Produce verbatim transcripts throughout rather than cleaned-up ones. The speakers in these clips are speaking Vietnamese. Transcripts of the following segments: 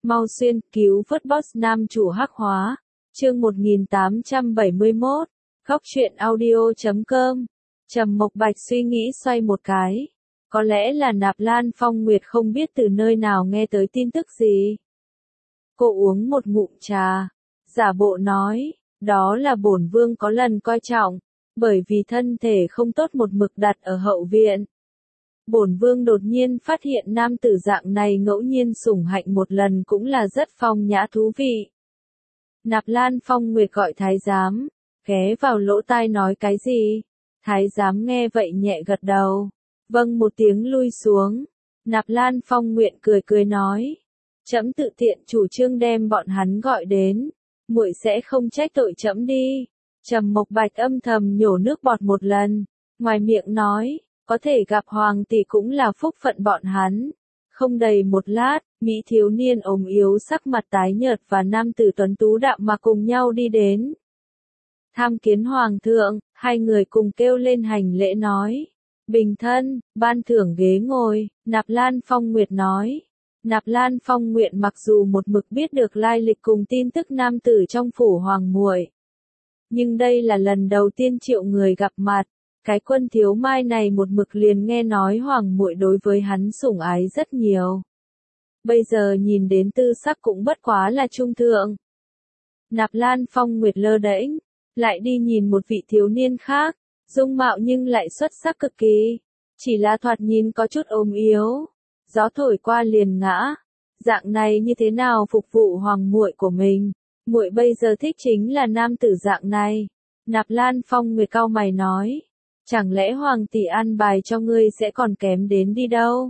Mau xuyên, cứu vớt boss nam chủ hắc hóa. Chương một nghìn tám trăm bảy mươi mốt. Góc truyện audio chấm com. Trầm Mộc Bạch suy nghĩ xoay một cái. Có lẽ là Nạp Lan Phong Nguyệt không biết từ nơi nào nghe tới tin tức gì. Cô uống một ngụm trà, giả bộ nói, đó là bổn vương có lần coi trọng, bởi vì thân thể không tốt một mực đặt ở hậu viện. Bổn vương đột nhiên phát hiện nam tử dạng này ngẫu nhiên sủng hạnh một lần cũng là rất phong nhã thú vị. Nạp Lan Phong Nguyệt gọi thái giám, ghé vào lỗ tai nói cái gì? Thái giám nghe vậy nhẹ gật đầu, vâng một tiếng lui xuống. Nạp Lan Phong Nguyệt cười cười nói, trẫm tự tiện chủ trương đem bọn hắn gọi đến, muội sẽ không trách tội trẫm đi. Trầm Mộc Bạch âm thầm nhổ nước bọt một lần, ngoài miệng nói, có thể gặp hoàng tỷ cũng là phúc phận bọn hắn. Không đầy một lát, mỹ thiếu niên ốm yếu sắc mặt tái nhợt và nam tử tuấn tú đạm mà cùng nhau đi đến. Tham kiến hoàng thượng, hai người cùng kêu lên hành lễ nói, bình thân, ban thưởng ghế ngồi. Nạp Lan Phong Nguyệt nói. Nạp Lan Phong Nguyệt mặc dù một mực biết được lai lịch cùng tin tức nam tử trong phủ hoàng muội, nhưng đây là lần đầu tiên triệu người gặp mặt. Cái Quân Thiếu Mai này một mực liền nghe nói hoàng muội đối với hắn sủng ái rất nhiều. Bây giờ nhìn đến tư sắc cũng bất quá là trung thượng. Nạp Lan Phong Nguyệt lơ đễnh, lại đi nhìn một vị thiếu niên khác, dung mạo nhưng lại xuất sắc cực kỳ, chỉ là thoạt nhìn có chút ốm yếu, gió thổi qua liền ngã. Dạng này như thế nào phục vụ hoàng muội của mình? Muội bây giờ thích chính là nam tử dạng này. Nạp Lan Phong Nguyệt cau mày nói, chẳng lẽ hoàng tỷ an bài cho ngươi sẽ còn kém đến đi đâu?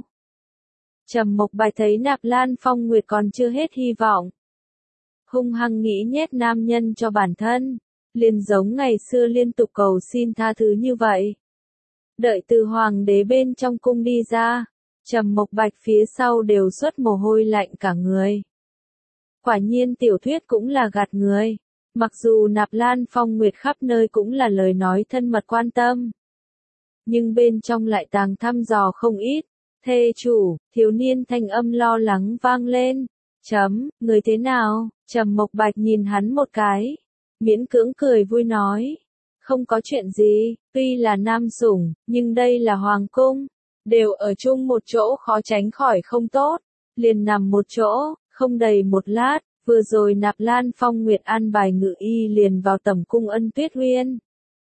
Trầm Mộc Bạch thấy Nạp Lan Phong Nguyệt còn chưa hết hy vọng, hung hăng nghĩ nhét nam nhân cho bản thân, liền giống ngày xưa liên tục cầu xin tha thứ như vậy. Đợi từ hoàng đế bên trong cung đi ra, Trầm Mộc Bạch phía sau đều xuất mồ hôi lạnh cả người. Quả nhiên tiểu thuyết cũng là gạt người, mặc dù Nạp Lan Phong Nguyệt khắp nơi cũng là lời nói thân mật quan tâm, nhưng bên trong lại tàng thăm dò không ít. Thê chủ, thiếu niên thanh âm lo lắng vang lên. Chấm, người thế nào? Trầm Mộc Bạch nhìn hắn một cái, miễn cưỡng cười vui nói, không có chuyện gì, tuy là nam sủng, nhưng đây là hoàng cung, đều ở chung một chỗ khó tránh khỏi không tốt, liền nằm một chỗ. Không đầy một lát, vừa rồi Nạp Lan Phong Nguyệt an bài Ngự Y liền vào tẩm cung Ân Tuyết Uyên.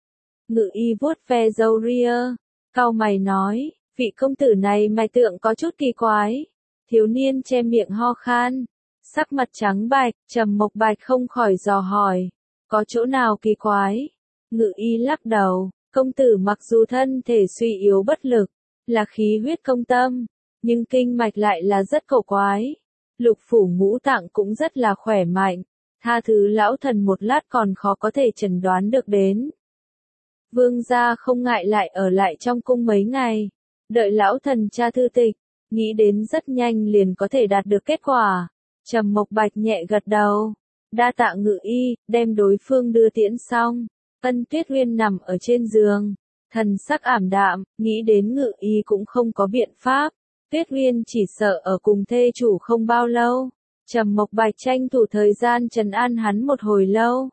Ngự Y vuốt ve râu ria, cau mày nói, vị công tử này mày tượng có chút kỳ quái. Thiếu niên che miệng ho khan, sắc mặt trắng bạch. Trầm Mộc Bạch không khỏi dò hỏi, có chỗ nào kỳ quái? Ngự Y lắc đầu, công tử mặc dù thân thể suy yếu bất lực, là khí huyết công tâm, nhưng kinh mạch lại là rất cổ quái. Lục phủ ngũ tạng cũng rất là khỏe mạnh, tha thứ lão thần một lát còn khó có thể chẩn đoán được đến. Vương gia không ngại lại ở lại trong cung mấy ngày, đợi lão thần tra thư tịch, nghĩ đến rất nhanh liền có thể đạt được kết quả. Trầm Mộc Bạch nhẹ gật đầu, đa tạ Ngự Y, đem đối phương đưa tiễn xong. Ân Tuyết Uyên nằm ở trên giường, thần sắc ảm đạm, nghĩ đến Ngự Y cũng không có biện pháp. Tuyết Uyên chỉ sợ ở cùng thê chủ không bao lâu. Trầm Mộc Bạch tranh thủ thời gian trấn an hắn một hồi lâu.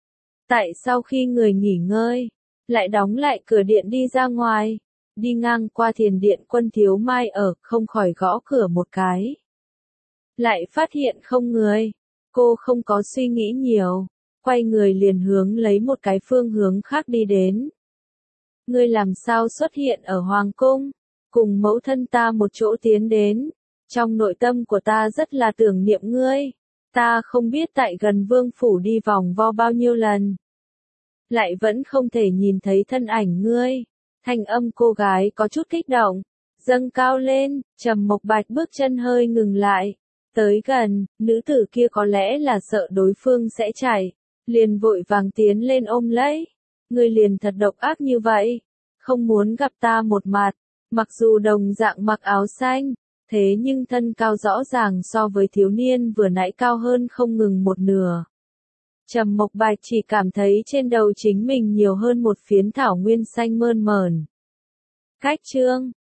Tại sau khi người nghỉ ngơi, lại đóng lại cửa điện đi ra ngoài, đi ngang qua thiền điện Quân Thiếu Mai ở, không khỏi gõ cửa một cái. Lại phát hiện không người, cô không có suy nghĩ nhiều, quay người liền hướng lấy một cái phương hướng khác đi đến. Ngươi làm sao xuất hiện ở hoàng cung? Cùng mẫu thân ta một chỗ tiến đến, trong nội tâm của ta rất là tưởng niệm ngươi, ta không biết tại gần vương phủ đi vòng vo bao nhiêu lần, lại vẫn không thể nhìn thấy thân ảnh ngươi. Thanh âm cô gái có chút kích động, dâng cao lên. Trầm Mộc Bạch bước chân hơi ngừng lại, tới gần, nữ tử kia có lẽ là sợ đối phương sẽ chạy, liền vội vàng tiến lên ôm lấy. Ngươi liền thật độc ác như vậy, không muốn gặp ta một mặt. Mặc dù đồng dạng mặc áo xanh, thế nhưng thân cao rõ ràng so với thiếu niên vừa nãy cao hơn không ngừng một nửa. Trầm Mộc Bạch chỉ cảm thấy trên đầu chính mình nhiều hơn một phiến thảo nguyên xanh mơn mởn. Cách chương